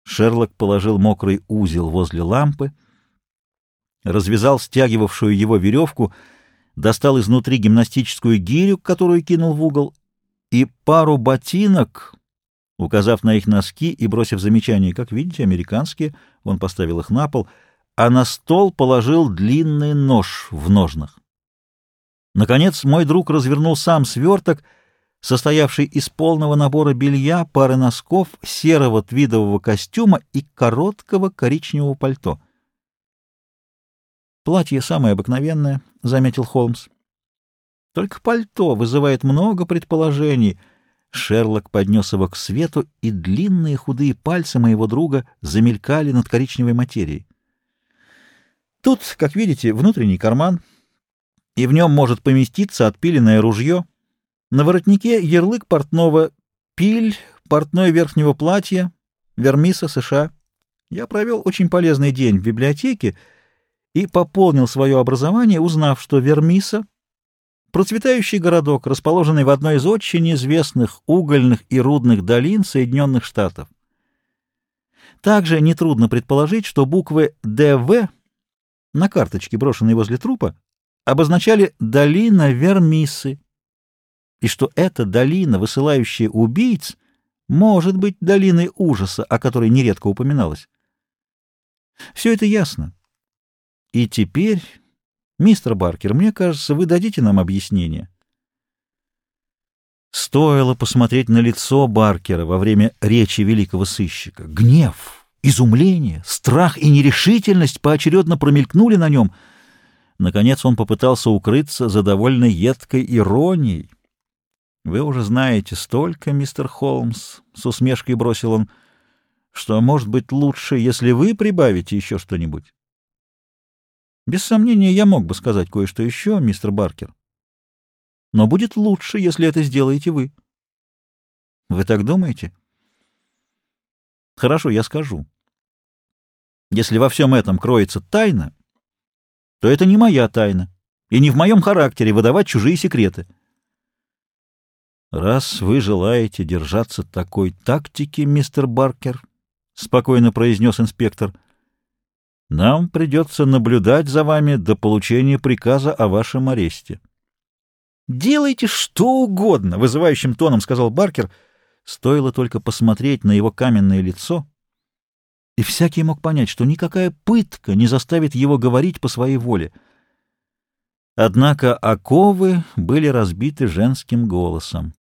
Шерлок положил мокрый узел возле лампы, развязал стягивавшую его веревку, достал изнутри гимнастическую гирю, которую кинул в угол, и пару ботинок, указав на их носки и бросив замечание, как видите, американские, он поставил их на пол, а на стол положил длинный нож в ножнах. Наконец мой друг развернул сам сверток, состоявший из полного набора белья, пары носков, серого твидового костюма и короткого коричневого пальто. «Платье самое обыкновенное», — заметил Холмс. «Только пальто вызывает много предположений». Шерлок поднес его к свету, и длинные худые пальцы моего друга замелькали над коричневой материей. Тут, как видите, внутренний карман, и в нем может поместиться отпиленное ружье. На воротнике ярлык портного «Пиль, портной верхнего платья, Вермиса, США». Я провел очень полезный день в библиотеке и пополнил свое образование, узнав, что Вермиса — процветающий городок, расположенный в одной из очень известных угольных и рудных долин Соединенных Штатов. Также нетрудно предположить, что буквы «ДВ» на карточке, брошенной возле трупа, обозначали «долина Вермисы», и что эта долина, высылающая убийц, может быть долиной ужаса, о которой нередко упоминалось. Все это ясно. И теперь, мистер Баркер, мне кажется, вы дадите нам объяснение. Стоило посмотреть на лицо Баркера во время речи великого сыщика. Гнев, изумление, страх и нерешительность поочередно промелькнули на нем. Наконец он попытался укрыться за довольно едкой иронией. «Вы уже знаете столько, мистер Холмс», — с усмешкой бросил он, — «что, может быть, лучше, если вы прибавите еще что-нибудь». «Без сомнения, я мог бы сказать кое-что еще, мистер Баркер. Но будет лучше, если это сделаете вы». «Вы так думаете?» «Хорошо, я скажу. Если во всем этом кроется тайна, то это не моя тайна, и не в моем характере выдавать чужие секреты». «Раз вы желаете держаться такой тактики, мистер Баркер, — спокойно произнес инспектор, — нам придется наблюдать за вами до получения приказа о вашем аресте». «Делайте что угодно, — вызывающим тоном сказал Баркер. Стоило только посмотреть на его каменное лицо, и всякий мог понять, что никакая пытка не заставит его говорить по своей воле. Однако оковы были разбиты женским голосом.